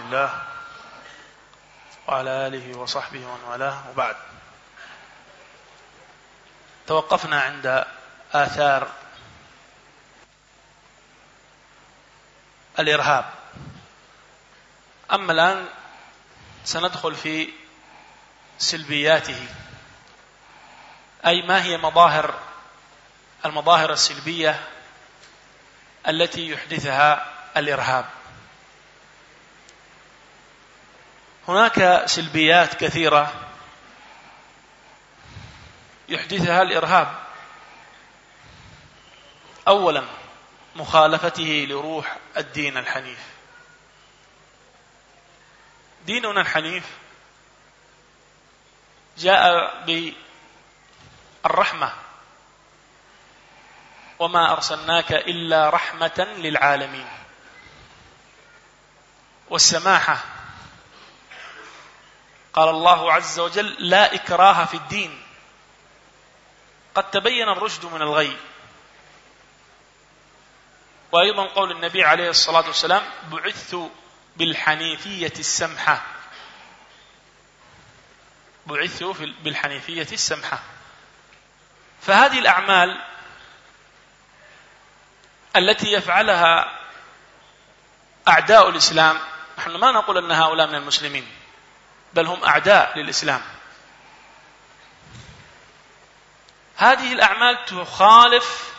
الله وعلى آله وصحبه ومن والاه، وبعد. توقفنا عند آثار الإرهاب. أما الآن سندخل في سلبياته، أي ما هي المظاهر السلبية التي يحدثها الإرهاب. هناك سلبيات كثيرة يحدثها الإرهاب. أولا، مخالفته لروح الدين الحنيف. ديننا الحنيف جاء بالرحمة، وما أرسلناك إلا رحمة للعالمين، والسماحة. قال الله عز وجل: لا إكراه في الدين، قد تبين الرشد من الغي. وأيضا قول النبي عليه الصلاة والسلام: بعثت بالحنيفية السمحة. بعثت بالحنيفية السمحة. فهذه الأعمال التي يفعلها أعداء الإسلام، نحن ما نقول أن هؤلاء من المسلمين، بل هم أعداء للإسلام. هذه الأعمال تخالف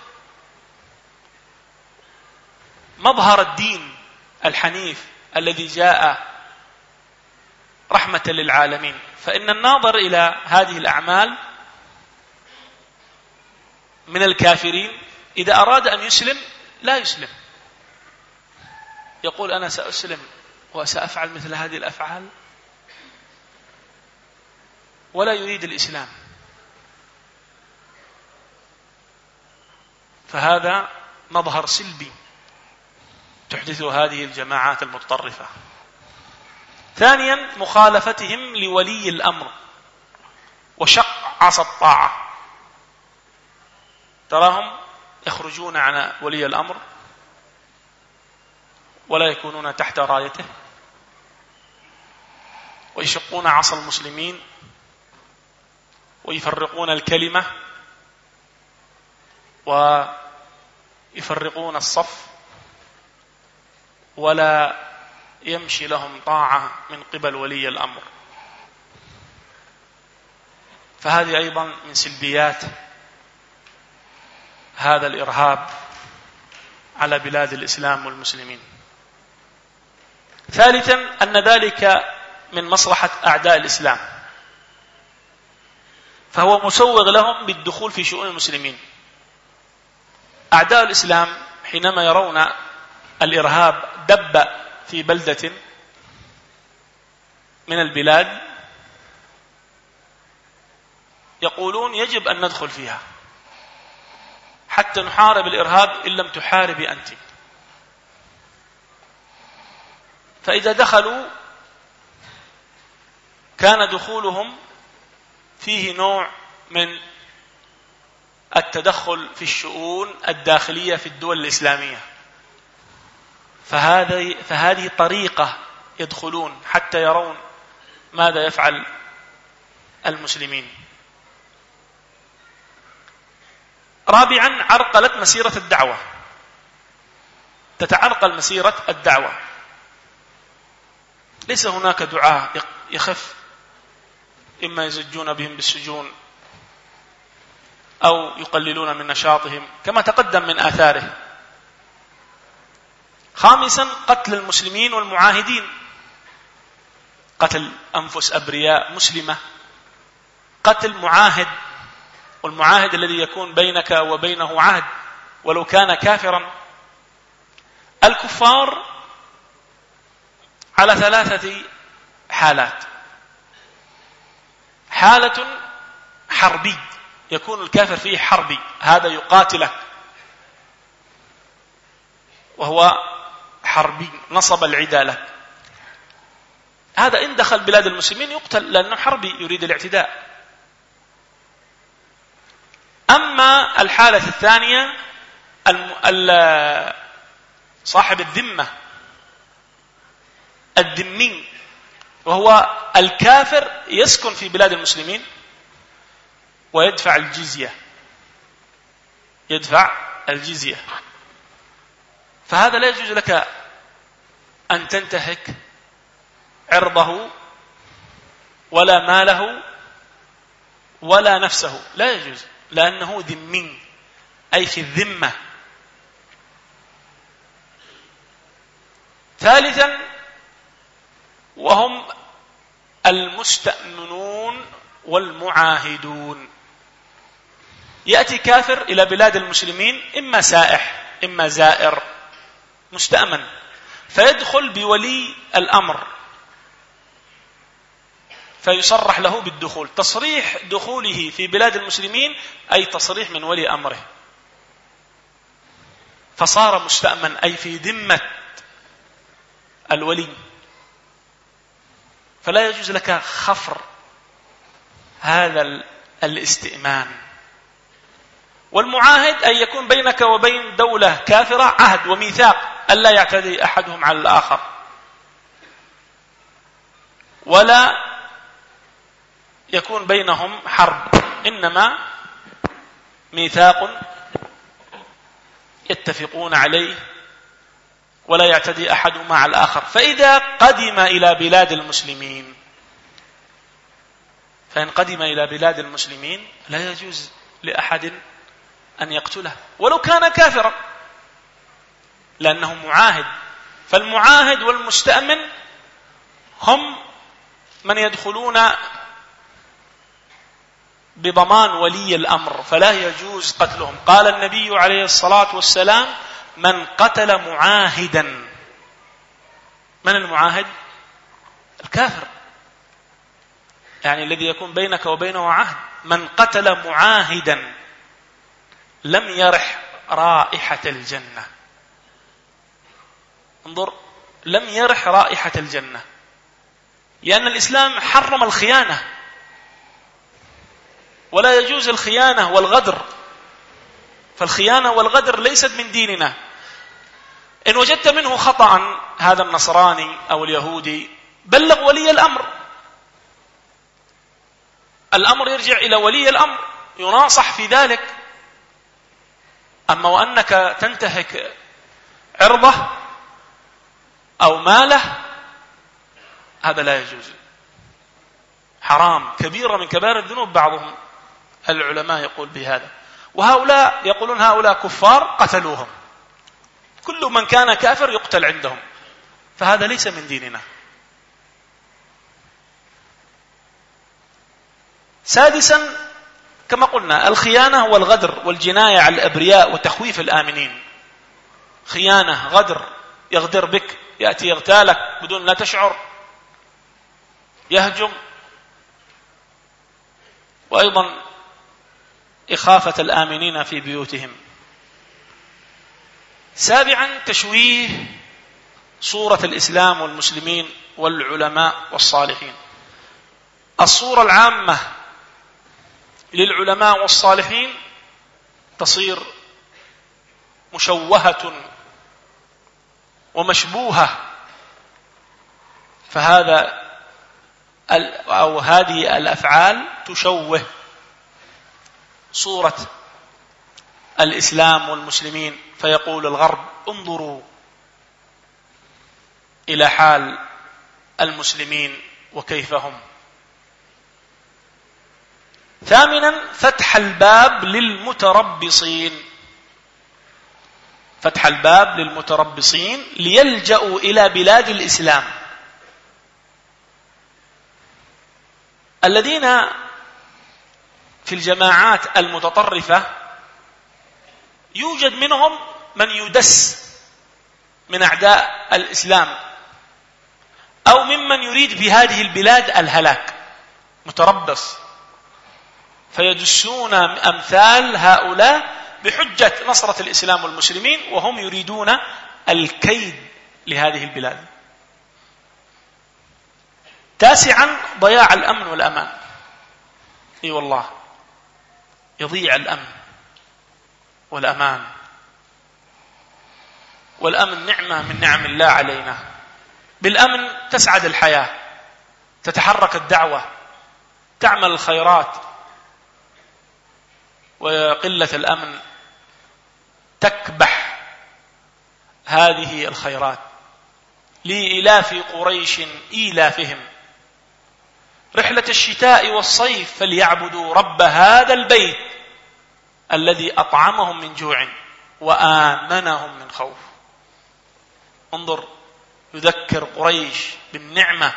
مظهر الدين الحنيف الذي جاء رحمة للعالمين. فإن الناظر إلى هذه الأعمال من الكافرين إذا أراد أن يسلم لا يسلم، يقول: أنا سأسلم وسأفعل مثل هذه الأفعال، ولا يريد الإسلام. فهذا مظهر سلبي تحدثه هذه الجماعات المتطرفة. ثانيا، مخالفتهم لولي الأمر وشق عصا الطاعة. تراهم يخرجون عن ولي الأمر ولا يكونون تحت رايته، ويشقون عصا المسلمين ويفرقون الكلمة ويفرقون الصف، ولا يمشي لهم طاعة من قبل ولي الأمر. فهذه أيضا من سلبيات هذا الإرهاب على بلاد الإسلام والمسلمين. ثالثا، أن ذلك من مصلحة أعداء الإسلام، فهو مسوغ لهم بالدخول في شؤون المسلمين. أعداء الإسلام حينما يرون الإرهاب دب في بلدة من البلاد يقولون: يجب أن ندخل فيها حتى نحارب الإرهاب إن لم تحاربي أنت. فإذا دخلوا كان دخولهم فيه نوع من التدخل في الشؤون الداخلية في الدول الإسلامية. فهذه طريقة يدخلون حتى يرون ماذا يفعل المسلمين. رابعا، عرقلت مسيرة الدعوة. تتعرقل مسيرة الدعوة. ليس هناك دعاء يخف، إما يزجون بهم بالسجون أو يقللون من نشاطهم كما تقدم من آثاره. خامسا، قتل المسلمين والمعاهدين، قتل أنفس أبرياء مسلمة، قتل معاهد، والمعاهد الذي يكون بينك وبينه عهد ولو كان كافرا. الكفار على 3 حالات: حالة حربي، يكون الكافر فيه حربي، هذا يقاتلك وهو حربي نصب العداء له، هذا إن دخل بلاد المسلمين يقتل لأنه حربي يريد الاعتداء. أما الحالة الثانية صاحب الذمة الذمي وهو الكافر يسكن في بلاد المسلمين ويدفع الجزية، يدفع الجزية، فهذا لا يجوز لك أن تنتهك عرضه ولا ماله ولا نفسه، لا يجوز، لأنه ذمي أي في الذمة. ثالثا وهم المستأمنون والمعاهدون. يأتي كافر إلى بلاد المسلمين، إما سائح إما زائر مستأمن، فيدخل بولي الأمر فيصرح له بالدخول. تصريح دخوله في بلاد المسلمين أي تصريح من ولي أمره، فصار مستأمن أي في ذمة الولي، فلا يجوز لك خفر هذا الاستئمان. والمعاهد أن يكون بينك وبين دولة كافرة عهد وميثاق ألا يعتدي أحدهم على الآخر، ولا يكون بينهم حرب، إنما ميثاق يتفقون عليه ولا يعتدي أحدهما على الآخر. فإذا قدم إلى بلاد المسلمين، فإن قدم إلى بلاد المسلمين لا يجوز لأحد أن يقتله ولو كان كافرا، لأنه معاهد. فالمعاهد والمستأمن هم من يدخلون بضمان ولي الأمر، فلا يجوز قتلهم. قال النبي عليه الصلاة والسلام: من قتل معاهدا. من المعاهد؟ الكافر، يعني الذي يكون بينك وبينه عهد. من قتل معاهدا لم يرح رائحة الجنة. انظر، لم يرح رائحة الجنة، لأن الإسلام حرم الخيانة، ولا يجوز الخيانة والغدر، فالخيانة والغدر ليست من ديننا. إن وجدت منه خطأ، هذا النصراني أو اليهودي، بلغ ولي الأمر، الأمر يرجع إلى ولي الأمر يناصح في ذلك. أما وأنك تنتهك عرضه أو ماله، هذا لا يجوز، حرام، كبيرة من كبائر الذنوب. بعضهم العلماء يقول بهذا، وهؤلاء يقولون هؤلاء كفار قتلوهم، كل من كان كافر يقتل عندهم، فهذا ليس من ديننا. سادسا كما قلنا الخيانة والغدر والجناية على الأبرياء وتخويف الآمنين. خيانة، غدر، يغدر بك، يأتي يغتالك بدون لا تشعر، يهجم. وأيضا إخافة الآمنين في بيوتهم. سابعا تشويه صورة الإسلام والمسلمين والعلماء والصالحين. الصورة العامة للعلماء والصالحين تصير مشوهة ومشبوهة، فهذا أو هذه الأفعال تشوه صورة الإسلام والمسلمين، فيقول الغرب: انظروا إلى حال المسلمين وكيف هم. ثامنا فتح الباب للمتربصين، فتح الباب للمتربصين ليلجأوا إلى بلاد الإسلام. الذين في الجماعات المتطرفة يوجد منهم من يدس من أعداء الإسلام أو ممن يريد في هذه البلاد الهلاك، متربص، فيدسون أمثال هؤلاء بحجة نصرة الإسلام والمسلمين، وهم يريدون الكيد لهذه البلاد. تاسعا ضياع الأمن والأمان. اي والله يضيع الأمن والأمان، والأمن نعمة من نعم الله علينا، بالأمن تسعد الحياة، تتحرك الدعوة، تعمل الخيرات. وقلة الأمن تكبح هذه الخيرات. لإلاف قريش إيلافهم رحلة الشتاء والصيف فليعبدوا رب هذا البيت الذي أطعمهم من جوع وآمنهم من خوف. انظر، يذكر قريش بالنعمة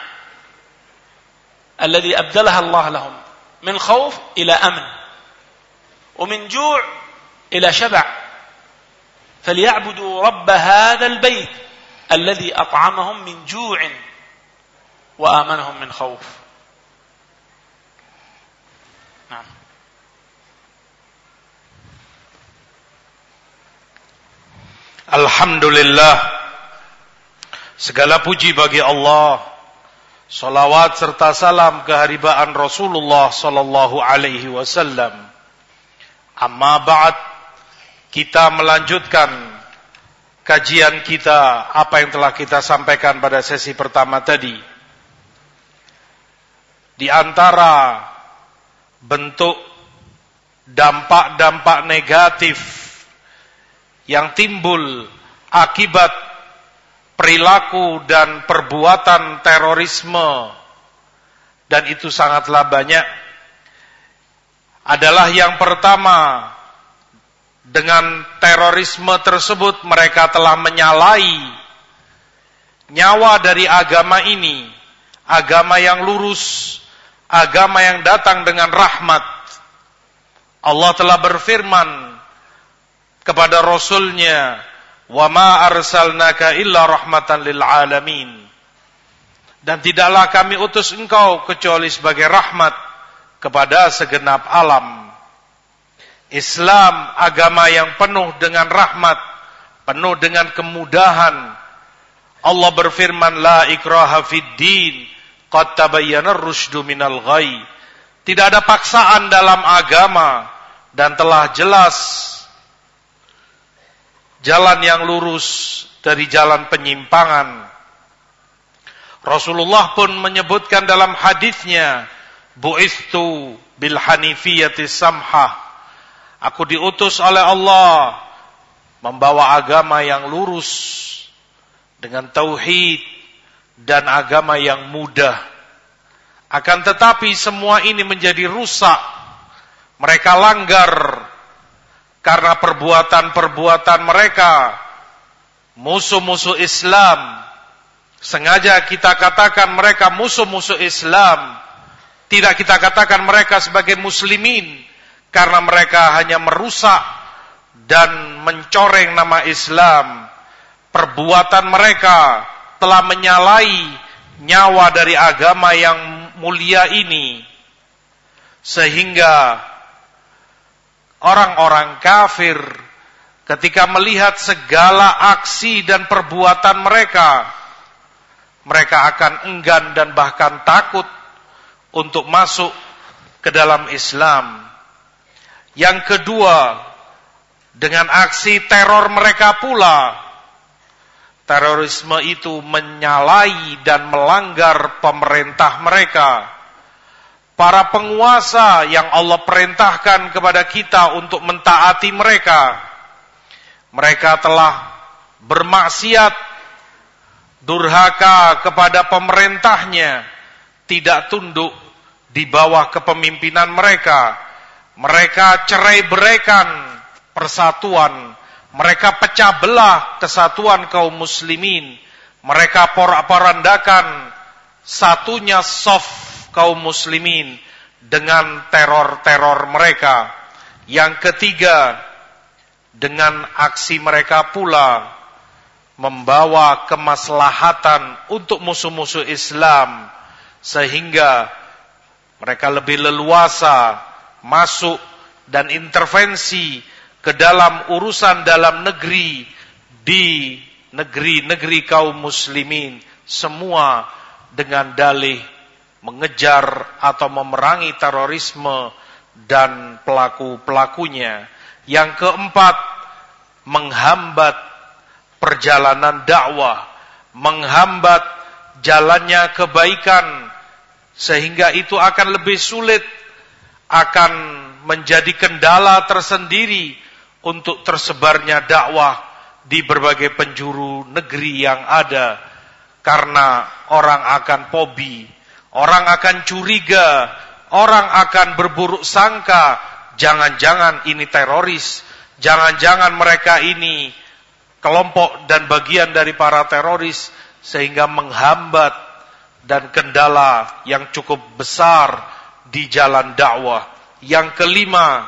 الذي أبدلها الله لهم من خوف إلى أمن، ومن جوع إلى شبع. فليعبدوا رب هذا البيت الذي أطعمهم من جوع وآمنهم من خوف. نعم. Alhamdulillah, segala puji bagi Allah. Salawat serta salam keharibaan Rasulullah sallallahu alaihi wasallam. Amma ba'd, kita melanjutkan kajian kita apa yang telah kita sampaikan pada sesi pertama tadi. Di antara bentuk dampak-dampak negatif yang timbul akibat perilaku dan perbuatan terorisme, dan itu sangatlah banyak, adalah yang pertama, dengan terorisme tersebut mereka telah menyalahi nyawa dari agama ini, agama yang lurus, agama yang datang dengan rahmat. Allah telah berfirman kepada Rasulnya, wa ma arsalnaka illa rahmatan lil alamin, dan tidaklah kami utus engkau kecuali sebagai rahmat kepada segenap alam. Islam agama yang penuh dengan rahmat, penuh dengan kemudahan. Allah berfirman, la ikraha fid din qad tabayyana ar-rusydu minal ghayy. Tidak ada paksaan dalam agama dan telah jelas jalan yang lurus dari jalan penyimpangan. Rasulullah pun menyebutkan dalam hadisnya, bu'ithu bil hanifiyati samhah. Aku diutus oleh Allah membawa agama yang lurus dengan tauhid dan agama yang mudah. Akan tetapi semua ini menjadi rusak. Mereka langgar karena perbuatan-perbuatan mereka, musuh-musuh Islam. Sengaja kita katakan mereka musuh-musuh Islam. Tidak kita katakan mereka sebagai muslimin, karena mereka hanya merusak dan mencoreng nama Islam. Perbuatan mereka telah menyalahi nyawa dari agama yang mulia ini, sehingga orang-orang kafir ketika melihat segala aksi dan perbuatan mereka, mereka akan enggan dan bahkan takut untuk masuk ke dalam Islam. Yang kedua, dengan aksi teror mereka pula, terorisme itu menyalahi dan melanggar pemerintah mereka. Para penguasa yang Allah perintahkan kepada kita untuk mentaati mereka, mereka telah bermaksiat, durhaka kepada pemerintahnya, tidak tunduk di bawah kepemimpinan mereka. Mereka cerai-beraikan persatuan, mereka pecah belah kesatuan kaum muslimin, mereka porak-porandakan satunya saf kaum muslimin dengan teror-teror mereka. Yang ketiga, dengan aksi mereka pula membawa kemaslahatan untuk musuh-musuh Islam, sehingga mereka lebih leluasa masuk dan intervensi ke dalam urusan dalam negeri di negeri-negeri kaum muslimin, semua dengan dalih mengejar atau memerangi terorisme dan pelaku-pelakunya. Yang keempat, menghambat perjalanan dakwah, menghambat jalannya kebaikan, sehingga itu akan lebih sulit, akan menjadi kendala tersendiri untuk tersebarnya dakwah di berbagai penjuru negeri yang ada. Karena orang akan fobi, orang akan curiga, orang akan berburuk sangka, jangan-jangan ini teroris, jangan-jangan mereka ini kelompok dan bagian dari para teroris, sehingga menghambat dan kendala yang cukup besar di jalan dakwah. Yang kelima,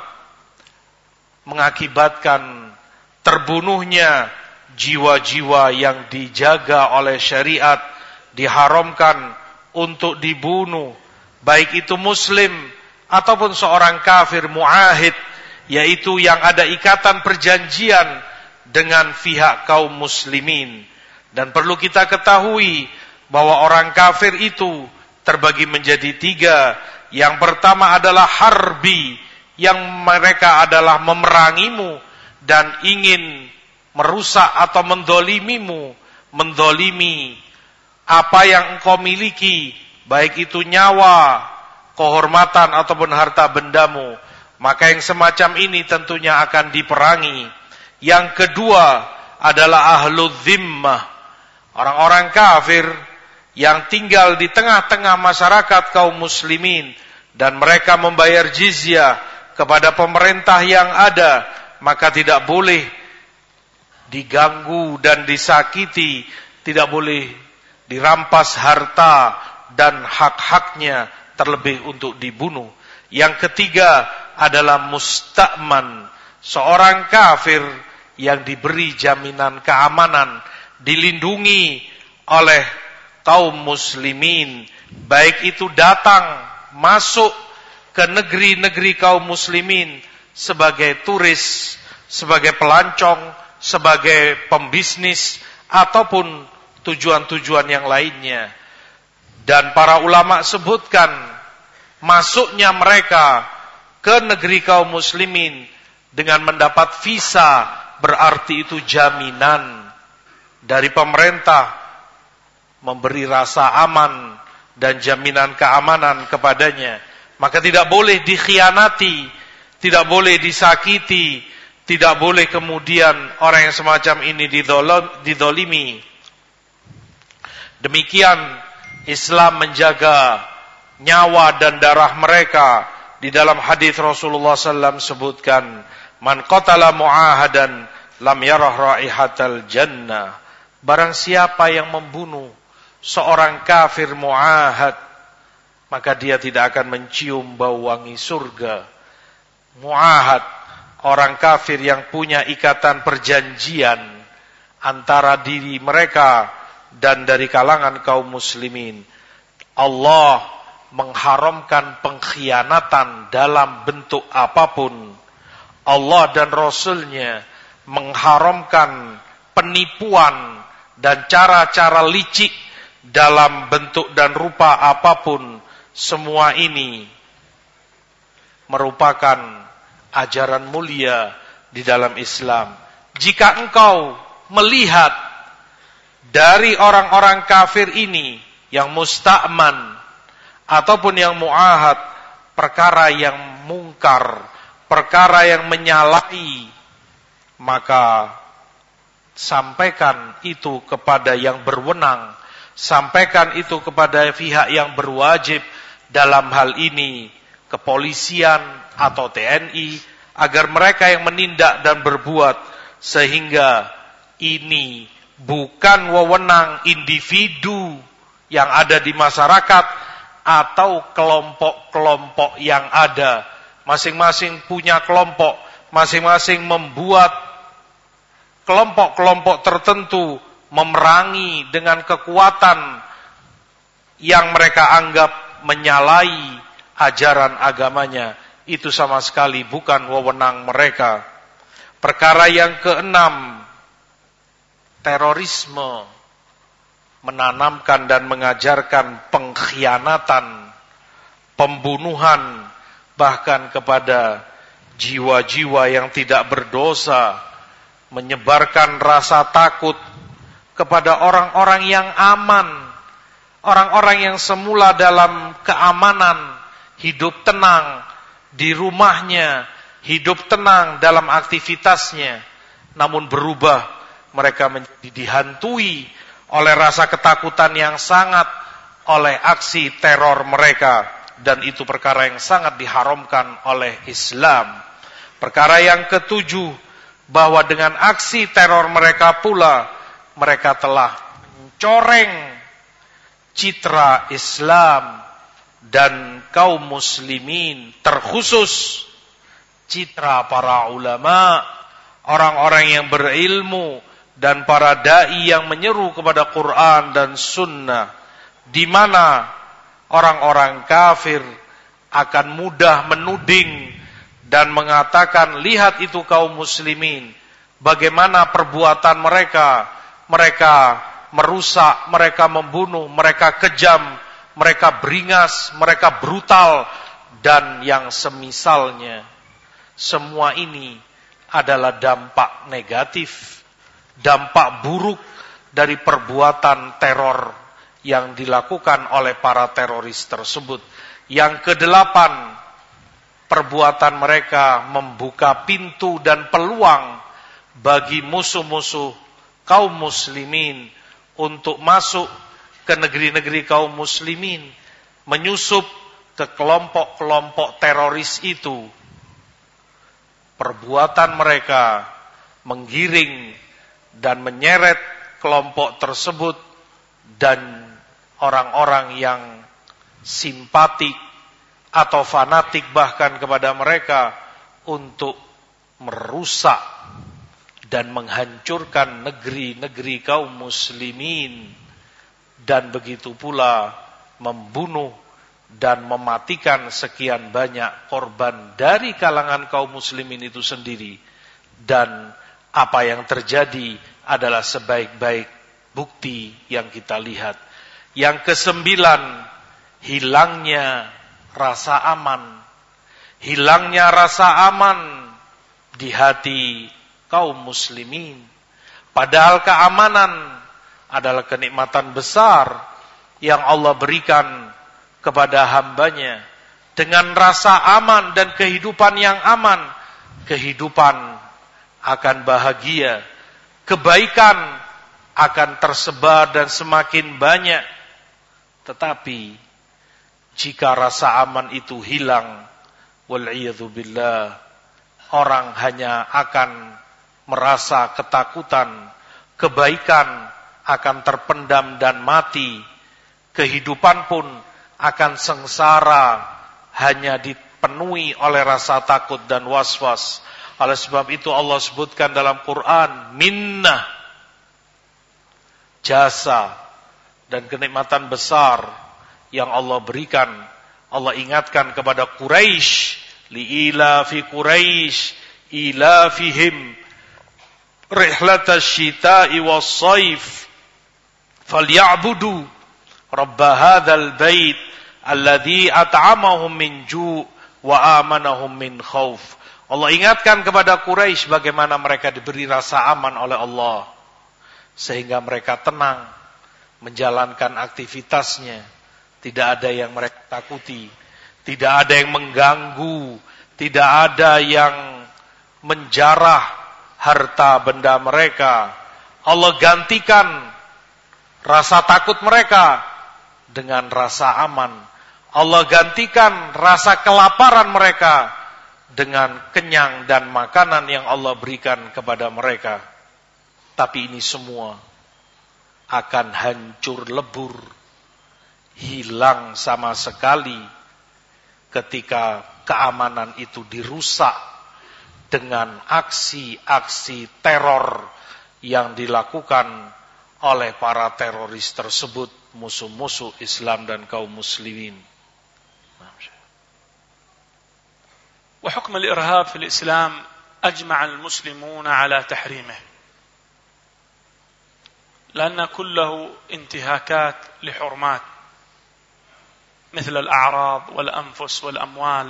mengakibatkan terbunuhnya jiwa-jiwa yang dijaga oleh syariat, diharamkan untuk dibunuh, baik itu muslim ataupun seorang kafir muahid, yaitu yang ada ikatan perjanjian dengan pihak kaum muslimin. Dan perlu kita ketahui bahwa orang kafir itu terbagi menjadi tiga. Yang pertama adalah harbi, yang mereka adalah memerangimu dan ingin merusak atau mendolimimu, mendolimi apa yang engkau miliki, baik itu nyawa, kehormatan ataupun harta bendamu. Maka yang semacam ini tentunya akan diperangi. Yang kedua adalah ahlul zimmah, orang-orang kafir yang tinggal di tengah-tengah masyarakat kaum muslimin, dan mereka membayar jizyah kepada pemerintah yang ada, maka tidak boleh diganggu dan disakiti, tidak boleh dirampas harta dan hak-haknya, terlebih untuk dibunuh. Yang ketiga adalah musta'man, seorang kafir yang diberi jaminan keamanan, dilindungi oleh kaum muslimin, baik itu datang masuk ke negeri-negeri kaum muslimin sebagai turis, sebagai pelancong, sebagai pembisnis, ataupun tujuan-tujuan yang lainnya. Dan para ulama sebutkan masuknya mereka ke negeri kaum muslimin dengan mendapat visa, berarti itu jaminan dari pemerintah, memberi rasa aman dan jaminan keamanan kepadanya. Maka tidak boleh dikhianati, tidak boleh disakiti, tidak boleh kemudian orang yang semacam ini didolimi. Demikian Islam menjaga nyawa dan darah mereka. Di dalam hadis Rasulullah SAW sebutkan, man qatala mu'ahadan lam yarah raihatal jannah. Barang siapa yang membunuh seorang kafir mu'ahad, maka dia tidak akan mencium bau wangi surga. Mu'ahad, orang kafir yang punya ikatan perjanjian antara diri mereka dan dari kalangan kaum muslimin. Allah mengharamkan pengkhianatan dalam bentuk apapun. Allah dan Rasulnya mengharamkan penipuan dan cara-cara licik dalam bentuk dan rupa apapun. Semua ini merupakan ajaran mulia di dalam Islam. Jika engkau melihat dari orang-orang kafir ini yang musta'man ataupun yang mu'ahad perkara yang mungkar, perkara yang menyalahi, maka sampaikan itu kepada yang berwenang, sampaikan itu kepada pihak yang berwajib dalam hal ini, kepolisian atau TNI, agar mereka yang menindak dan berbuat, sehingga ini bukan wewenang individu yang ada di masyarakat atau kelompok-kelompok yang ada. Masing-masing punya kelompok, masing-masing membuat kelompok-kelompok tertentu memerangi dengan kekuatan yang mereka anggap menyalahi ajaran agamanya. Itu sama sekali bukan wewenang mereka. Perkara yang keenam, terorisme menanamkan dan mengajarkan pengkhianatan, pembunuhan, bahkan kepada jiwa-jiwa yang tidak berdosa, menyebarkan rasa takut kepada orang-orang yang aman, Orang-orang yang semula dalam keamanan, hidup tenang di rumahnya, hidup tenang dalam aktivitasnya, namun berubah, mereka menjadi dihantui oleh rasa ketakutan yang sangat oleh aksi teror mereka, dan itu perkara yang sangat diharamkan oleh Islam. Perkara yang ketujuh, bahwa dengan aksi teror mereka pula, mereka telah mencoreng citra Islam dan kaum muslimin, terkhusus citra para ulama, orang-orang yang berilmu dan para dai yang menyeru kepada Quran dan Sunnah, di mana orang-orang kafir akan mudah menuding dan mengatakan, lihat itu kaum muslimin, bagaimana perbuatan mereka, mereka merusak, mereka membunuh, mereka kejam, mereka beringas, mereka brutal, dan yang semisalnya. Semua ini adalah dampak negatif, dampak buruk dari perbuatan teror yang dilakukan oleh para teroris tersebut. Yang kedelapan, perbuatan mereka membuka pintu dan peluang bagi musuh-musuh kaum muslimin untuk masuk ke negeri-negeri kaum muslimin, menyusup ke kelompok-kelompok teroris itu. Perbuatan mereka menggiring dan menyeret kelompok tersebut dan orang-orang yang simpatik atau fanatik bahkan kepada mereka untuk merusak dan menghancurkan negeri-negeri kaum muslimin, dan begitu pula membunuh dan mematikan sekian banyak korban dari kalangan kaum muslimin itu sendiri. Dan apa yang terjadi adalah sebaik-baik bukti yang kita lihat. Yang kesembilan, hilangnya rasa aman. Hilangnya rasa aman di hati kaum muslimin. Padahal keamanan adalah kenikmatan besar yang Allah berikan kepada hambanya. Dengan rasa aman dan kehidupan yang aman, kehidupan akan bahagia, kebaikan akan tersebar dan semakin banyak. Tetapi jika rasa aman itu hilang, wal'iyadzubillah, orang hanya akan merasa ketakutan, kebaikan akan terpendam dan mati, kehidupan pun akan sengsara, hanya dipenuhi oleh rasa takut dan was-was. Oleh sebab itu Allah sebutkan dalam Quran, minnah, jasa dan kenikmatan besar yang Allah berikan. Allah ingatkan kepada Quraisy, li'ilafi Quraisy ilafihim rihlatash shita'i was-saif falyabudu rabb hadzal bait alladzi at'amahum min ju' wa amanahum min khauf. Allah ingatkan kepada Quraisy bagaimana mereka diberi rasa aman oleh Allah, sehingga mereka tenang menjalankan aktivitasnya. Tidak ada yang mereka takuti, tidak ada yang mengganggu, tidak ada yang menjarah harta benda mereka. Allah gantikan rasa takut mereka dengan rasa aman. Allah gantikan rasa kelaparan mereka dengan kenyang dan makanan yang Allah berikan kepada mereka. Tapi ini semua akan hancur lebur, hilang sama sekali ketika keamanan itu dirusak dengan aksi-aksi teror yang dilakukan oleh para teroris tersebut, musuh-musuh Islam dan kaum muslimin. وحكم الإرهاب في الإسلام أجمع المسلمون على تحريمه لأن كله انتهاكات لحرمات مثل الأعراض والأنفس والأموال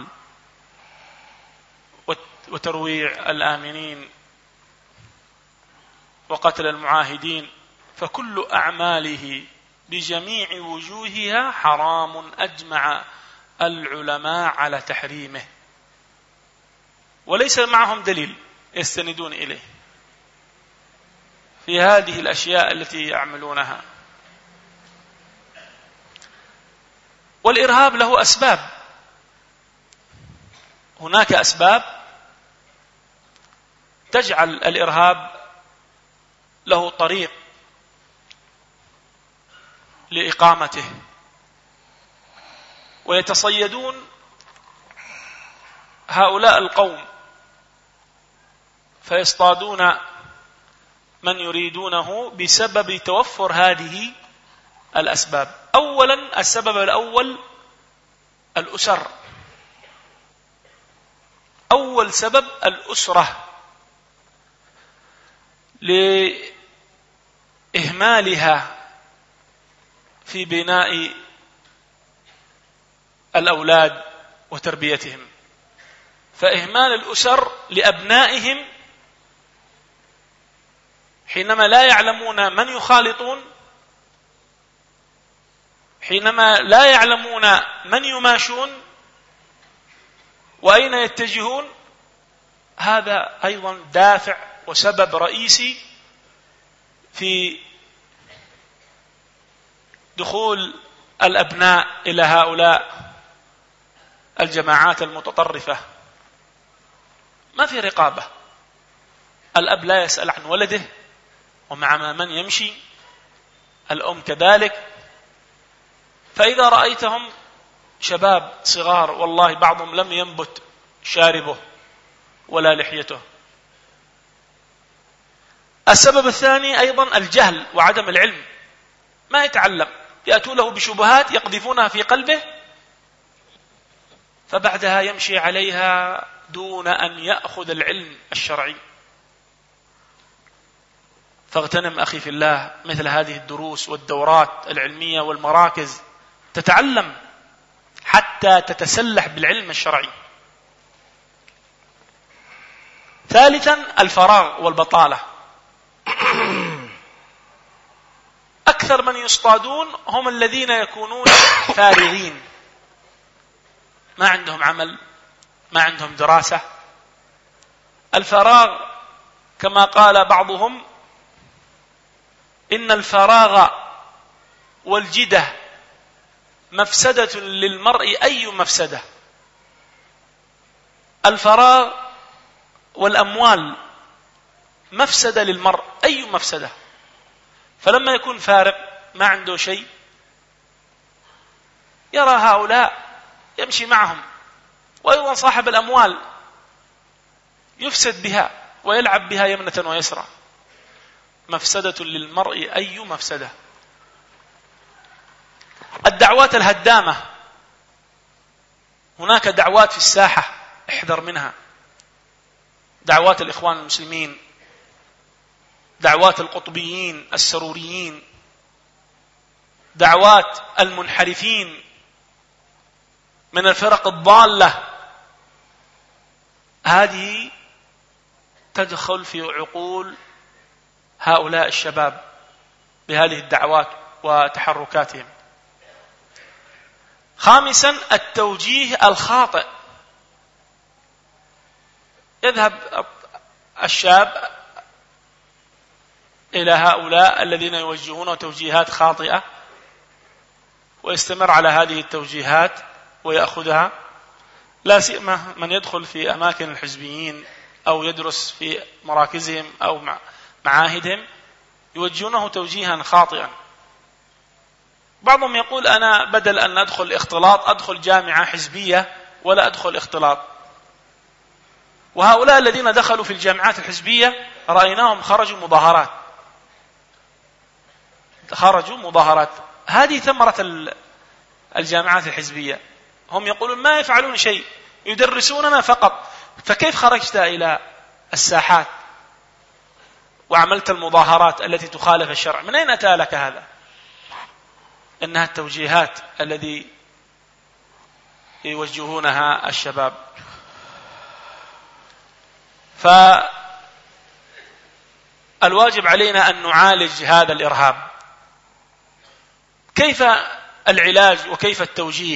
وترويع الآمنين وقتل المعاهدين، فكل أعماله بجميع وجوهها حرام أجمع العلماء على تحريمه، وليس معهم دليل يستندون إليه في هذه الأشياء التي يعملونها. والإرهاب له أسباب، هناك أسباب تجعل الإرهاب له طريق لإقامته، ويتصيدون هؤلاء القوم فيصطادون من يريدونه بسبب توفر هذه الأسباب. أولا، السبب الأول الأسر. أول سبب الأسرة، لإهمالها في بناء الأولاد وتربيتهم. فإهمال الأسر لأبنائهم حينما لا يعلمون من يخالطون، حينما لا يعلمون من يماشون وأين يتجهون، هذا أيضا دافع وسبب رئيسي في دخول الأبناء إلى هؤلاء الجماعات المتطرفة. ما في رقابة، الأب لا يسأل عن ولده ومع من يمشي، الأم كذلك. فإذا رأيتهم شباب صغار، والله بعضهم لم ينبت شاربه ولا لحيته. السبب الثاني أيضا الجهل وعدم العلم، ما يتعلم، يأتوا له بشبهات يقذفونها في قلبه، فبعدها يمشي عليها دون أن يأخذ العلم الشرعي. فاغتنم أخي في الله مثل هذه الدروس والدورات العلمية والمراكز، تتعلم حتى تتسلح بالعلم الشرعي. ثالثا الفراغ والبطالة. أكثر من يصطادون هم الذين يكونون فارغين، ما عندهم عمل، ما عندهم دراسة. الفراغ كما قال بعضهم: إن الفراغ والجدة مفسدة للمرء أي مفسدة. الفراغ والأموال مفسدة للمرء أي مفسدة. فلما يكون فارغ ما عنده شيء، يرى هؤلاء يمشي معهم، وأيضا صاحب الأموال يفسد بها ويلعب بها يمنة ويسرى. مفسدة للمرء أي مفسدة. الدعوات الهدامة، هناك دعوات في الساحة احذر منها، دعوات الإخوان المسلمين، دعوات القطبيين السروريين، دعوات المنحرفين من الفرق الضالة. هذه تدخل في عقول هؤلاء الشباب بهذه الدعوات وتحركاتهم. خامسا التوجيه الخاطئ. يذهب الشاب إلى هؤلاء الذين يوجهونه توجيهات خاطئة، ويستمر على هذه التوجيهات ويأخذها. لا سيما من يدخل في أماكن الحزبيين أو يدرس في مراكزهم أو معاهدهم، يوجهونه توجيها خاطئا. بعضهم يقول: أنا بدل أن أدخل اختلاط أدخل جامعة حزبية ولا أدخل اختلاط. وهؤلاء الذين دخلوا في الجامعات الحزبية رأيناهم خرجوا مظاهرات. هذه ثمرة الجامعات الحزبية. هم يقولون ما يفعلون شيء، يدرسوننا فقط. فكيف خرجت إلى الساحات وعملت المظاهرات التي تخالف الشرع؟ من أين أتى لك هذا؟ إنها التوجيهات الذي يوجهونها الشباب. فالواجب علينا أن نعالج هذا الإرهاب كيف العلاج وكيف التوجيه؟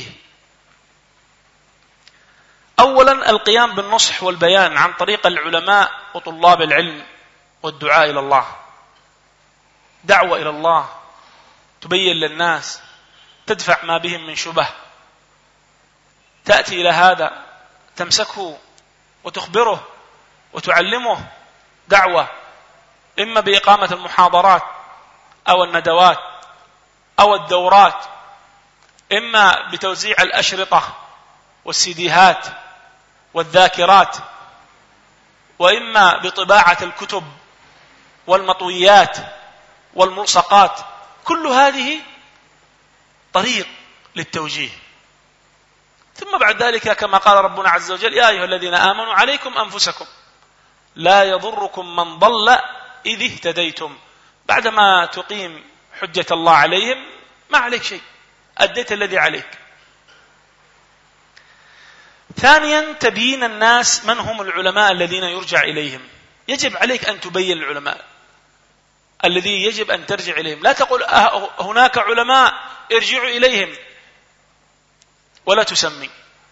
أولا القيام بالنصح والبيان عن طريق العلماء وطلاب العلم والدعاء إلى الله، دعوة إلى الله، تبين للناس، تدفع ما بهم من شبه، تأتي إلى هذا تمسكه وتخبره وتعلمه دعوة، إما بإقامة المحاضرات أو الندوات أو الدورات، إما بتوزيع الأشرطة والسيديهات والذاكرات، وإما بطباعة الكتب والمطويات والملصقات. كل هذه طريق للتوجيه. ثم بعد ذلك كما قال ربنا عز وجل: يا أيها الذين آمنوا عليكم أنفسكم لا يضركم من ضل إذ اهتديتم. بعدما تقيم حجة الله عليهم ما عليك شيء، أديت الذي عليك. ثانيا تبيين الناس من هم العلماء الذين يرجع إليهم. يجب عليك أن تبين العلماء الذي يجب أن ترجع إليهم. لا تقول هناك علماء ارجعوا إليهم ولا تسمي.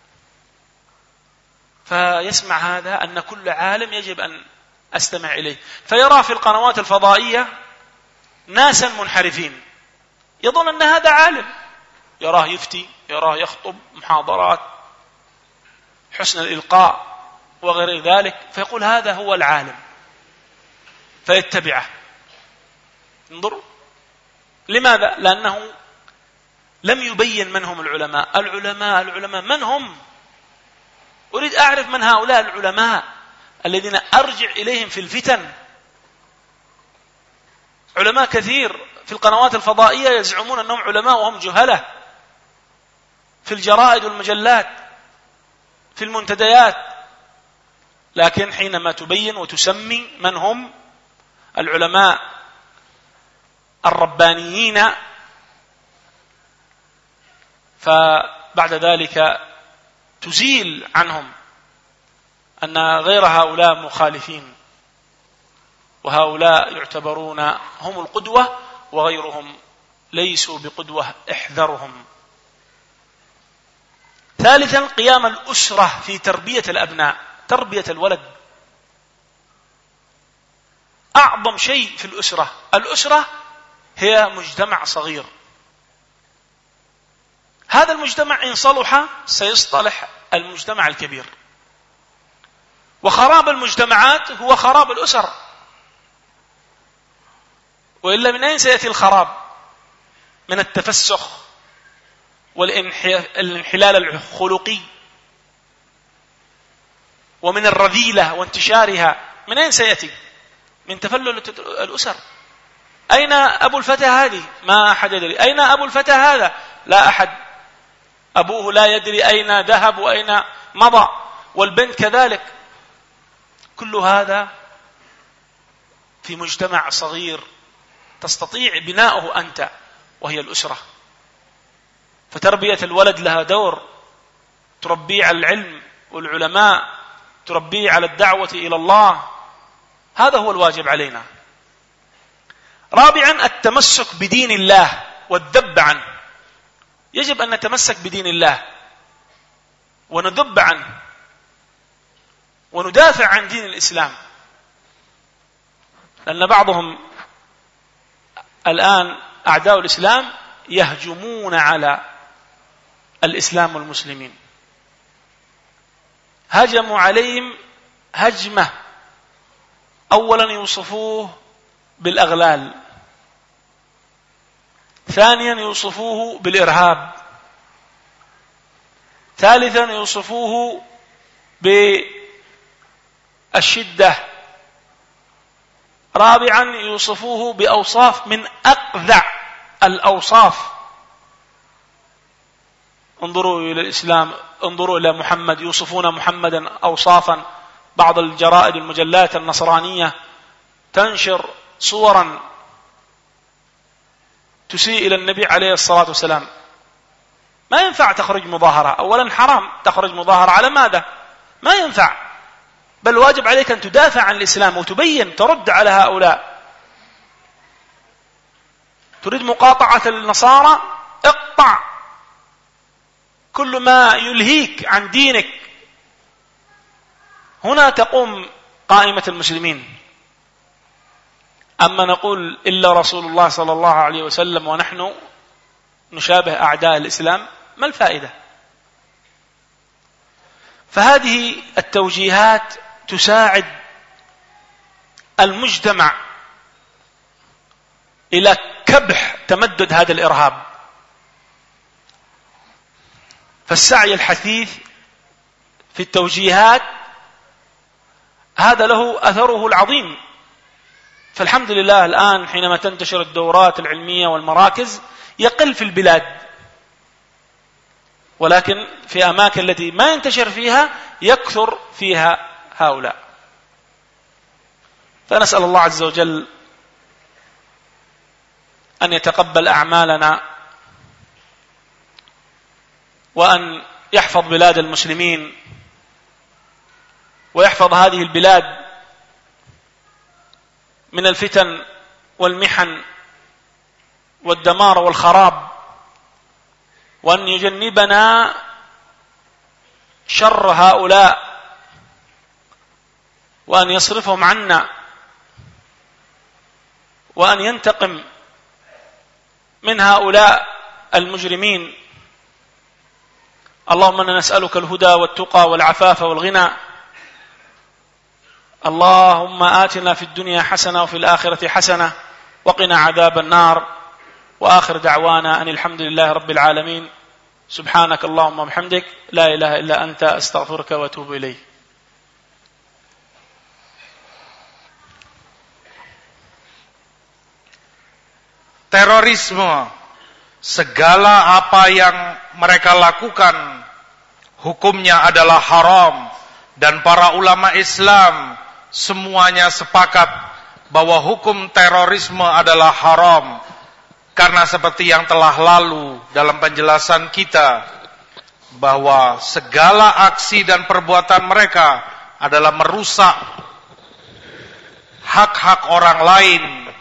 فيسمع هذا أن كل عالم يجب أن أستمع إليه، فيرى في القنوات الفضائية ناسا منحرفين يظن أن هذا عالم، يراه يفتي، يراه يخطب محاضرات، حسن الإلقاء وغير ذلك، فيقول هذا هو العالم فيتبعه. انظروا لماذا؟ لأنه لم يبين من هم العلماء. العلماء من هم؟ أريد أعرف من هؤلاء العلماء الذين أرجع إليهم في الفتن. علماء كثير في القنوات الفضائية يزعمون أنهم علماء وهم جهلة، في الجرائد والمجلات، في المنتديات. لكن حينما تبين وتسمي من هم العلماء الربانيين، فبعد ذلك تزيل عنهم أن غير هؤلاء مخالفين، وهؤلاء يعتبرون هم القدوة وغيرهم ليسوا بقدوة، احذرهم. ثالثا قيام الأسرة في تربية الأبناء، تربية الولد. أعظم شيء في الأسرة، الأسرة هي مجتمع صغير. هذا المجتمع إن صلح سيصطلح المجتمع الكبير، وخراب المجتمعات هو خراب الأسر، وإلا من أين سيأتي الخراب؟ من التفسخ والانحلال الخلقي، ومن الرذيلة وانتشارها. من أين سيأتي؟ من تفلت الأسر. أين أبو الفتى هذه؟ ما أحد يدري. أين أبو الفتى هذا؟ لا أحد. أبوه لا يدري أين ذهب وأين مضى، والبنت كذلك. كل هذا في مجتمع صغير تستطيع بناؤه أنت، وهي الأسرة. فتربية الولد لها دور، تربيه على العلم والعلماء، تربيه على الدعوة إلى الله. هذا هو الواجب علينا. رابعا التمسك بدين الله والذب عنه. يجب أن نتمسك بدين الله ونذب عنه وندافع عن دين الإسلام، لأن بعضهم الآن أعداء الإسلام يهجمون على الإسلام والمسلمين. هجموا عليهم هجمة. أولا يوصفوه بالأغلال، ثانيا يوصفوه بالإرهاب، ثالثا يوصفوه بالشدة، رابعا يوصفوه بأوصاف من أقذع الأوصاف. انظروا إلى الإسلام، انظروا إلى محمد، يوصفون محمدا أوصافا. بعض الجرائد والمجلات النصرانية تنشر صورا تسيء إلى النبي عليه الصلاة والسلام. ما ينفع تخرج مظاهرة، أولا حرام تخرج مظاهرة. على ماذا؟ ما ينفع. بل واجب عليك أن تدافع عن الإسلام وتبين، ترد على هؤلاء. تريد مقاطعة النصارى، اقطع كل ما يلهيك عن دينك. هنا تقوم قائمة المسلمين. أما نقول إلا رسول الله صلى الله عليه وسلم ونحن نشابه أعداء الإسلام، ما الفائدة؟ فهذه التوجيهات تساعد المجتمع إلى كبح تمدد هذا الإرهاب. فالسعي الحثيث في التوجيهات هذا له أثره العظيم. فالحمد لله الآن حينما تنتشر الدورات العلمية والمراكز يقل في البلاد، ولكن في أماكن التي ما ينتشر فيها يكثر فيها هؤلاء. فنسأل الله عز وجل أن يتقبل أعمالنا، وأن يحفظ بلاد المسلمين، ويحفظ هذه البلاد من الفتن والمحن والدمار والخراب، وأن يجنبنا شر هؤلاء، وأن يصرفهم عنا، وأن ينتقم من هؤلاء المجرمين. اللهم إنا نسألك الهدى والتقى والعفاف والغنى. اللهم آتنا في الدنيا حسنة وفي الآخرة حسنة وقنا عذاب النار. وآخر دعوانا أن الحمد لله رب العالمين. سبحانك اللهم وبحمدك لا إله إلا أنت أستغفرك وأتوب إليك. Terorisme, segala apa yang mereka lakukan hukumnya adalah haram, dan para ulama Islam semuanya sepakat bahwa hukum terorisme adalah haram, karena seperti yang telah lalu dalam penjelasan kita bahwa segala aksi dan perbuatan mereka adalah merusak hak-hak orang lain,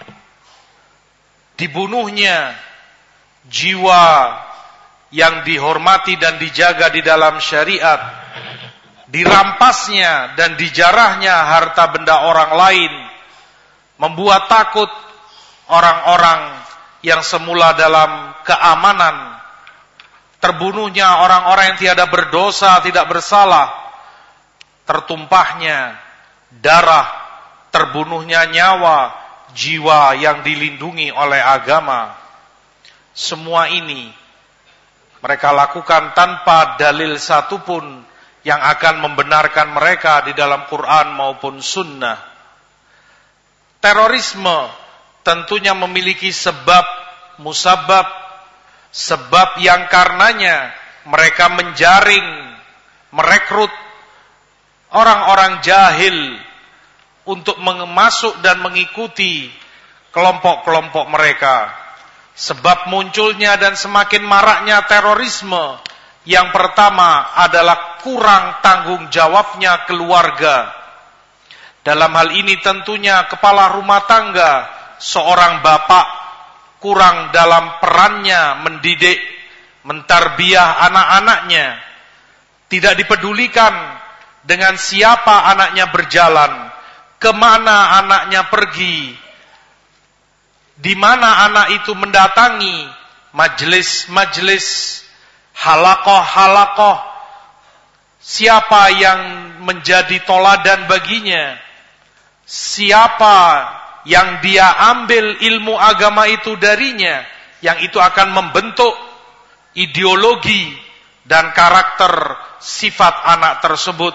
dibunuhnya jiwa yang dihormati dan dijaga di dalam syariat, dirampasnya dan dijarahnya harta benda orang lain, membuat takut orang-orang yang semula dalam keamanan, terbunuhnya orang-orang yang tiada berdosa, tidak bersalah, tertumpahnya darah, terbunuhnya nyawa, jiwa yang dilindungi oleh agama. Semua ini mereka lakukan tanpa dalil satupun yang akan membenarkan mereka di dalam Quran maupun Sunnah. Terorisme tentunya memiliki sebab musabab, sebab yang karenanya mereka menjaring, merekrut orang-orang jahil untuk masuk dan mengikuti kelompok-kelompok mereka. Sebab munculnya dan semakin maraknya terorisme, yang pertama adalah kurang tanggung jawabnya keluarga. Dalam hal ini tentunya kepala rumah tangga, seorang bapak kurang dalam perannya mendidik, mentarbiah anak-anaknya. Tidak dipedulikan dengan siapa anaknya berjalan, kemana anaknya pergi, di mana anak itu mendatangi majelis-majelis, halakoh-halakoh, siapa yang menjadi toladan baginya, siapa yang dia ambil ilmu agama itu darinya, yang itu akan membentuk ideologi dan karakter sifat anak tersebut.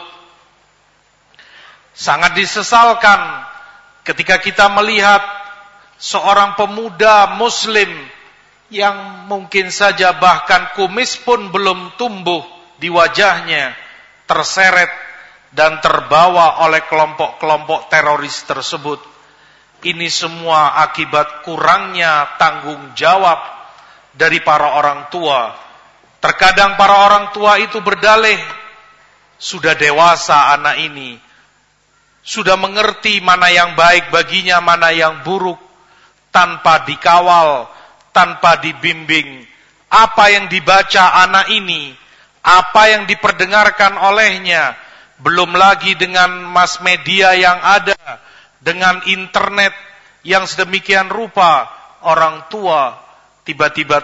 Sangat disesalkan ketika kita melihat seorang pemuda muslim yang mungkin saja bahkan kumis pun belum tumbuh di wajahnya, terseret dan terbawa oleh kelompok-kelompok teroris tersebut. Ini semua akibat kurangnya tanggung jawab dari para orang tua. Terkadang para orang tua itu berdalih, sudah dewasa anak ini, sudah mengerti mana yang baik baginya, mana yang buruk, tanpa dikawal, tanpa dibimbing, apa yang dibaca anak ini, apa yang diperdengarkan olehnya, belum lagi dengan mass media yang ada, dengan internet yang sedemikian rupa, orang tua tiba-tiba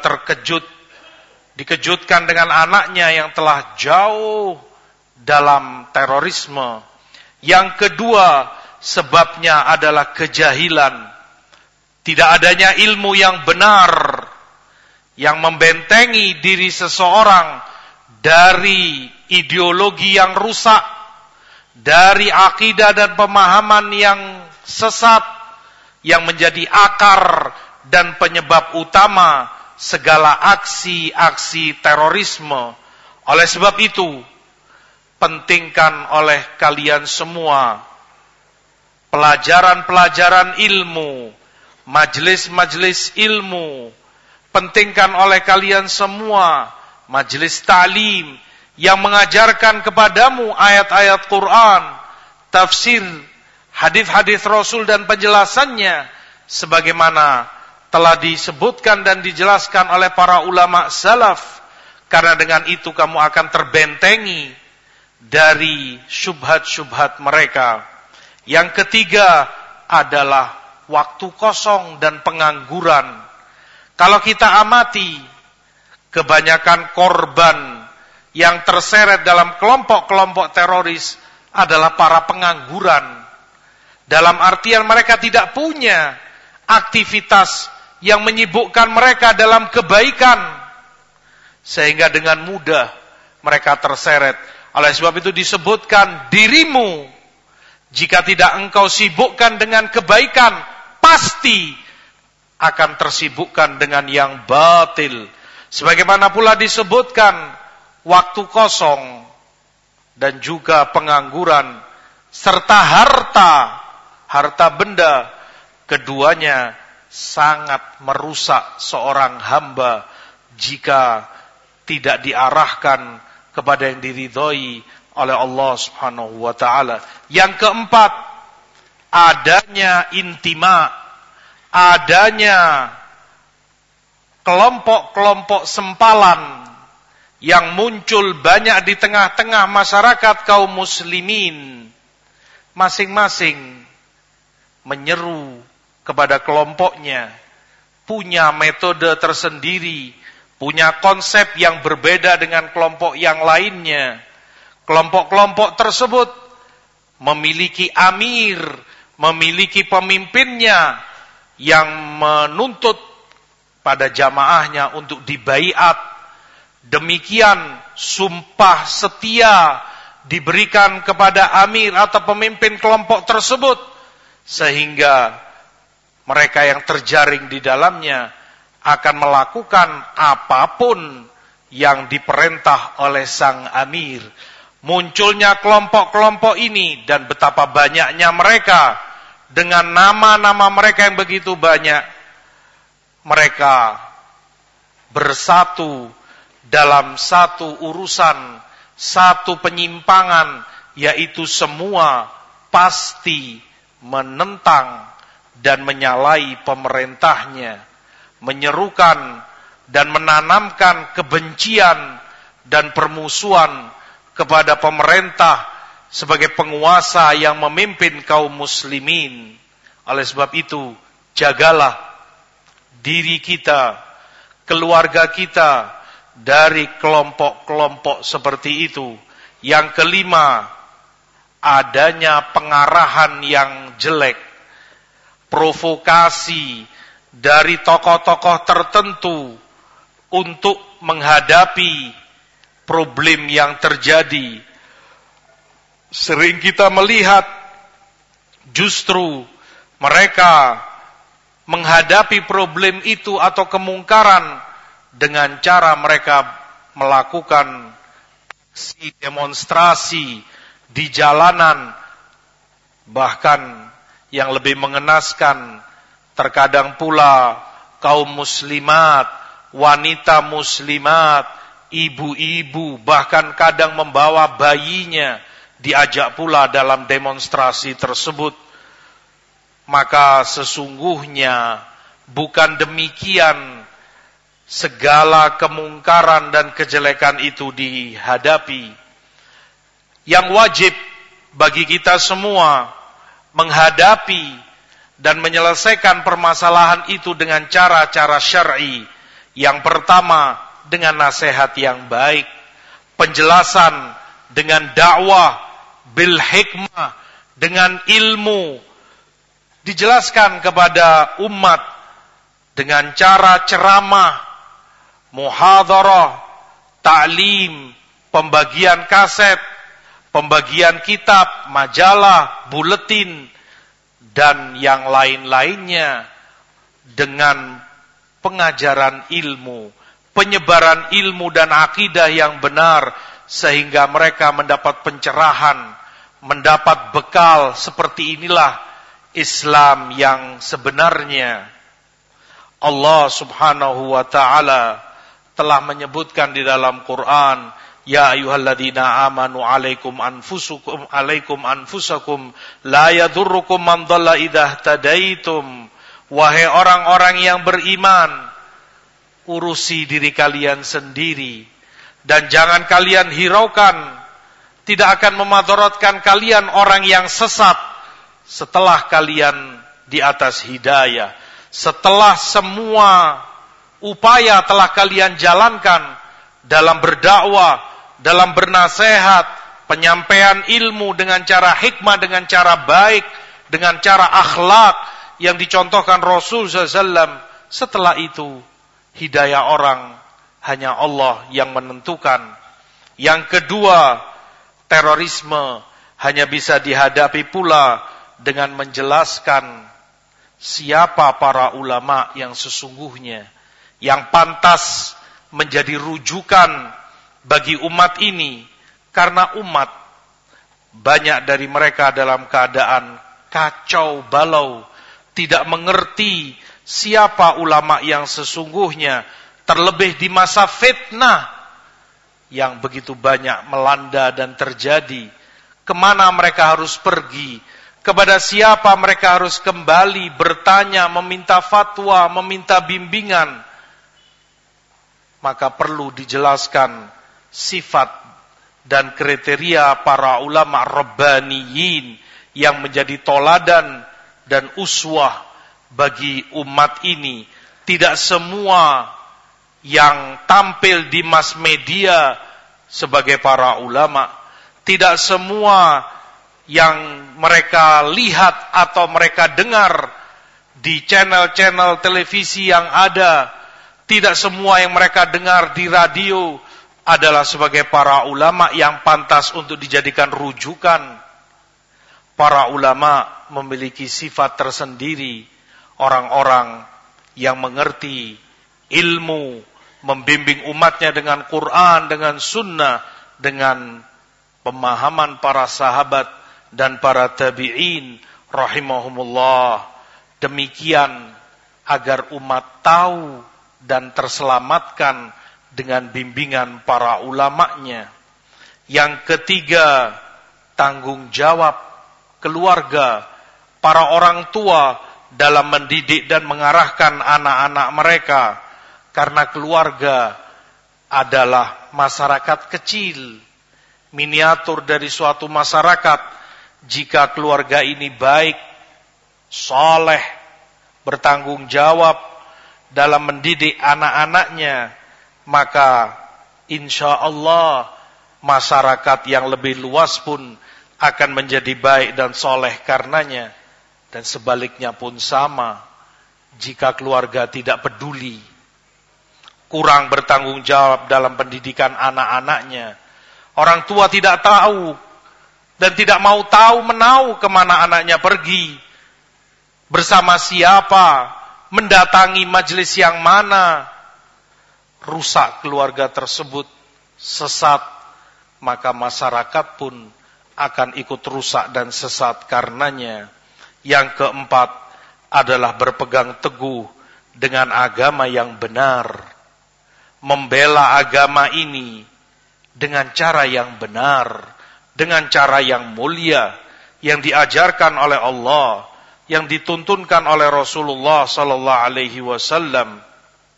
dikejutkan dengan anaknya yang telah jauh dalam terorisme. Yang kedua, sebabnya adalah kejahilan. Tidak adanya ilmu yang benar yang membentengi diri seseorang dari ideologi yang rusak, dari akidah dan pemahaman yang sesat, yang menjadi akar dan penyebab utama segala aksi-aksi terorisme. Oleh sebab itu, pentingkan oleh kalian semua pelajaran-pelajaran ilmu, majelis-majelis ilmu. Pentingkan oleh kalian semua majelis ta'lim yang mengajarkan kepadamu ayat-ayat Quran, tafsir, hadis-hadis Rasul dan penjelasannya sebagaimana telah disebutkan dan dijelaskan oleh para ulama salaf, karena dengan itu kamu akan terbentengi dari syubhat-syubhat mereka. Yang ketiga adalah waktu kosong dan pengangguran. Kalau kita amati, kebanyakan korban yang terseret dalam kelompok-kelompok teroris adalah para pengangguran. Dalam artian mereka tidak punya aktivitas yang menyibukkan mereka dalam kebaikan, sehingga dengan mudah mereka terseret. Oleh sebab itu disebutkan, dirimu jika tidak engkau sibukkan dengan kebaikan, pasti akan tersibukkan dengan yang batil. Sebagaimana pula disebutkan, waktu kosong dan juga pengangguran serta harta benda, keduanya sangat merusak seorang hamba jika tidak diarahkan kepada yang diridhoi oleh Allah Subhanahu wa taala. Yang keempat, adanya intima, adanya kelompok-kelompok sempalan yang muncul banyak di tengah-tengah masyarakat kaum muslimin. Masing-masing menyeru kepada kelompoknya, punya metode tersendiri, punya konsep yang berbeda dengan kelompok yang lainnya. Kelompok-kelompok tersebut memiliki amir, memiliki pemimpinnya yang menuntut pada jamaahnya untuk dibaiat. Demikian sumpah setia diberikan kepada amir atau pemimpin kelompok tersebut, sehingga mereka yang terjaring di dalamnya akan melakukan apapun yang diperintah oleh sang amir. Munculnya kelompok-kelompok ini dan betapa banyaknya mereka, dengan nama-nama mereka yang begitu banyak, mereka bersatu dalam satu urusan, satu penyimpangan, yaitu semua pasti menentang dan menyalahi pemerintahnya, menyerukan dan menanamkan kebencian dan permusuhan kepada pemerintah sebagai penguasa yang memimpin kaum muslimin. Oleh sebab itu, jagalah diri kita, keluarga kita dari kelompok-kelompok seperti itu. Yang kelima, adanya pengarahan yang jelek, provokasi dari tokoh-tokoh tertentu untuk menghadapi problem yang terjadi. Sering kita melihat justru mereka menghadapi problem itu atau kemungkaran dengan cara mereka melakukan demonstrasi di jalanan. Bahkan yang lebih mengenaskan, terkadang pula kaum muslimat, wanita muslimat, ibu-ibu, bahkan kadang membawa bayinya, diajak pula dalam demonstrasi tersebut. Maka sesungguhnya bukan demikian segala kemungkaran dan kejelekan itu dihadapi. Yang wajib bagi kita semua menghadapi dan menyelesaikan permasalahan itu dengan cara-cara syar'i. Yang pertama, dengan nasihat yang baik, penjelasan dengan dakwah bil hikmah, dengan ilmu, dijelaskan kepada umat dengan cara ceramah, muhadharah, ta'lim, pembagian kaset, pembagian kitab, majalah, buletin, dan yang lain-lainnya, dengan pengajaran ilmu, penyebaran ilmu dan akidah yang benar, sehingga mereka mendapat pencerahan, mendapat bekal. Seperti inilah Islam yang sebenarnya. Allah Subhanahu wa ta'ala telah menyebutkan di dalam Quran, ya ayyuhalladzina amanu alaikum anfusakum la yadurrukum man dhalla idza ihtadaitum. Wahai orang-orang yang beriman, urusi diri kalian sendiri dan jangan kalian hiraukan, tidak akan memadaratkan kalian orang yang sesat setelah kalian di atas hidayah. Setelah semua upaya telah kalian jalankan dalam berdakwah, dalam bernasihat, penyampaian ilmu dengan cara hikmah, dengan cara baik, dengan cara akhlak yang dicontohkan Rasul SAW. Setelah itu, hidayah orang hanya Allah yang menentukan. Yang kedua, terorisme hanya bisa dihadapi pula dengan menjelaskan siapa para ulama yang sesungguhnya, yang pantas menjadi rujukan bagi umat ini. Karena umat, banyak dari mereka dalam keadaan kacau balau, tidak mengerti siapa ulama yang sesungguhnya, terlebih di masa fitnah yang begitu banyak melanda dan terjadi. Kemana mereka harus pergi? Kepada siapa mereka harus kembali bertanya, meminta fatwa, meminta bimbingan? Maka perlu dijelaskan sifat dan kriteria para ulama rabbaniyin yang menjadi toladan dan uswah bagi umat ini. Tidak semua yang tampil di mass media sebagai para ulama, tidak semua yang mereka lihat atau mereka dengar di channel-channel televisi yang ada, tidak semua yang mereka dengar di radio adalah sebagai para ulama yang pantas untuk dijadikan rujukan. Para ulama memiliki sifat tersendiri, orang-orang yang mengerti ilmu, membimbing umatnya dengan Quran, dengan sunnah, dengan pemahaman para sahabat dan para tabi'in rahimahumullah. Demikian agar umat tahu dan terselamatkan dengan bimbingan para ulamanya. Yang ketiga, tanggung jawab keluarga, para orang tua dalam mendidik dan mengarahkan anak-anak mereka. Karena keluarga adalah masyarakat kecil, miniatur dari suatu masyarakat. Jika keluarga ini baik, saleh, bertanggung jawab dalam mendidik anak-anaknya, maka insya Allah masyarakat yang lebih luas pun akan menjadi baik dan saleh karenanya. Dan sebaliknya pun sama, jika keluarga tidak peduli, kurang bertanggung jawab dalam pendidikan anak-anaknya, orang tua tidak tahu dan tidak mau tahu menau kemana anaknya pergi, bersama siapa, mendatangi majelis yang mana, rusak keluarga tersebut, sesat, maka masyarakat pun akan ikut rusak dan sesat karenanya. Yang keempat adalah berpegang teguh dengan agama yang benar, membela agama ini dengan cara yang benar, dengan cara yang mulia, yang diajarkan oleh Allah, yang dituntunkan oleh Rasulullah sallallahu alaihi wasallam.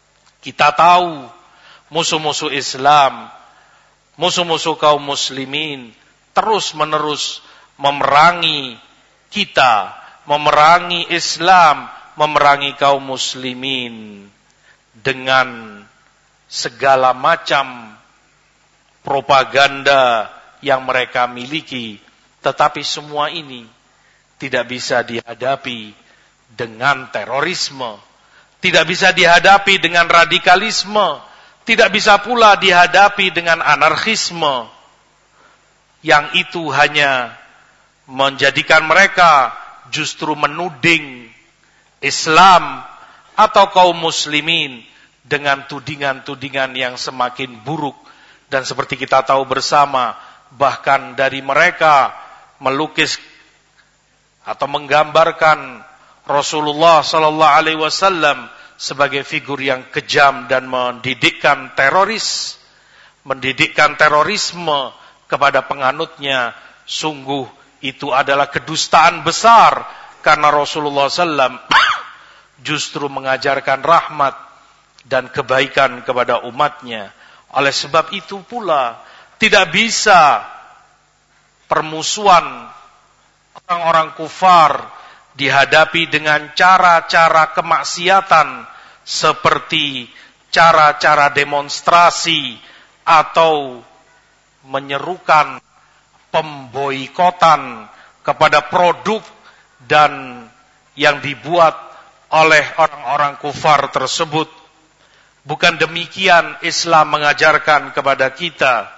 Kita tahu musuh-musuh Islam, musuh-musuh kaum muslimin terus-menerus memerangi kita, memerangi Islam, memerangi kaum muslimin dengan segala macam propaganda yang mereka miliki. Tetapi semua ini tidak bisa dihadapi dengan terorisme, tidak bisa dihadapi dengan radikalisme, tidak bisa pula dihadapi dengan anarkisme, yang itu hanya menjadikan mereka justru menuding Islam atau kaum muslimin dengan tudingan-tudingan yang semakin buruk. Dan seperti kita tahu bersama, bahkan dari mereka melukis atau menggambarkan Rasulullah sallallahu alaihi wasallam sebagai figur yang kejam dan mendidikkan teroris, mendidikkan terorisme kepada penganutnya. Sungguh itu adalah kedustaan besar, karena Rasulullah sallam justru mengajarkan rahmat dan kebaikan kepada umatnya. Oleh sebab itu pula tidak bisa permusuhan orang-orang kufar dihadapi dengan cara-cara kemaksiatan seperti cara-cara demonstrasi atau menyerukan pemboikotan kepada produk dan yang dibuat oleh orang-orang kufar tersebut. Bukan demikian Islam mengajarkan kepada kita.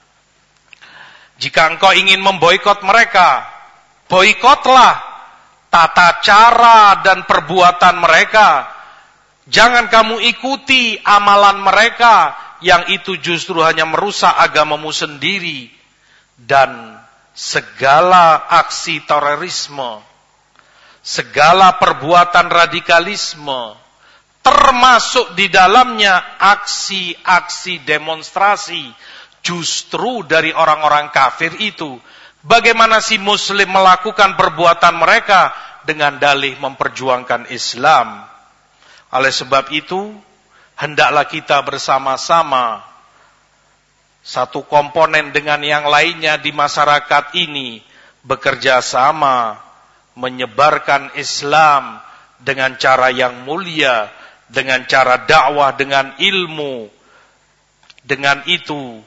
Jika engkau ingin memboikot mereka, boikotlah tata cara dan perbuatan mereka. Jangan kamu ikuti amalan mereka, yang itu justru hanya merusak agamamu sendiri. Dan segala aksi terorisme, segala perbuatan radikalisme, termasuk di dalamnya aksi-aksi demonstrasi justru dari orang-orang kafir itu. Bagaimana si muslim melakukan perbuatan mereka dengan dalih memperjuangkan Islam? Oleh sebab itu, hendaklah kita bersama-sama, satu komponen dengan yang lainnya di masyarakat ini, bekerja sama menyebarkan Islam dengan cara yang mulia, dengan cara dakwah, dengan ilmu. Dengan itu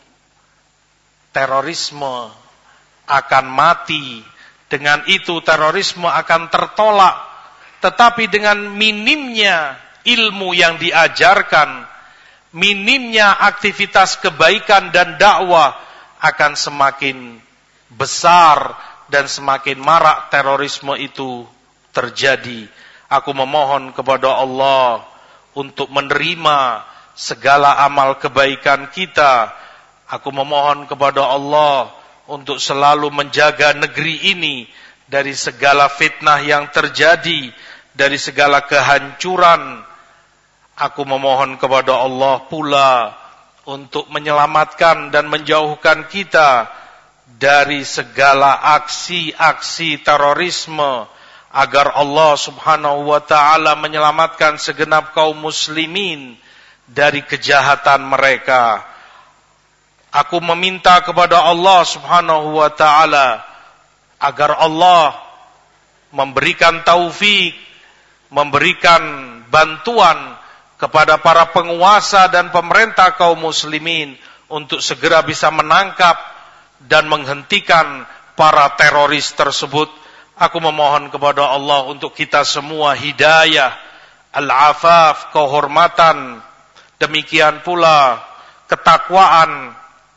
terorisme akan mati, dengan itu terorisme akan tertolak. Tetapi dengan minimnya ilmu yang diajarkan, minimnya aktivitas kebaikan dan dakwah, akan semakin besar dan semakin marak terorisme itu terjadi. Aku memohon kepada Allah untuk menerima segala amal kebaikan kita. Aku memohon kepada Allah untuk selalu menjaga negeri ini dari segala fitnah yang terjadi, dari segala kehancuran. Aku memohon kepada Allah pula untuk menyelamatkan dan menjauhkan kita dari segala aksi-aksi terorisme, agar Allah subhanahu wa ta'ala menyelamatkan segenap kaum muslimin dari kejahatan mereka. Aku meminta kepada Allah subhanahu wa ta'ala agar Allah memberikan taufik, memberikan bantuan kepada para penguasa dan pemerintah kaum muslimin untuk segera bisa menangkap dan menghentikan para teroris tersebut. Aku memohon kepada Allah untuk kita semua hidayah, al-afaf, kehormatan, demikian pula ketakwaan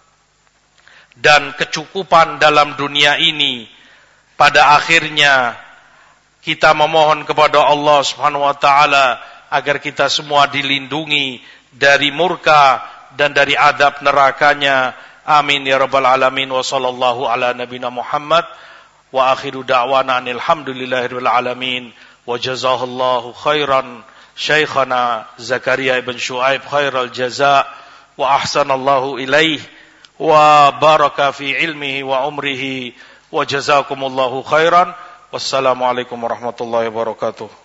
dan kecukupan dalam dunia ini. Pada akhirnya kita memohon kepada Allah Subhanahu wa taala agar kita semua dilindungi dari murka dan dari adab nerakanya. Amin ya rabbal alamin. Wa sallallahu ala nabina Muhammad. Wa akhiru da'wana alhamdulillahirabbil alamin. Wa jazakallahu khairan Syekhana Zakaria ibn Syuaib khairal jaza wa ahsanallahu ilaih wa baraka fi ilmihi wa umrihi wa jazakumullahu khairan. Wassalamualaikum warahmatullahi wabarakatuh.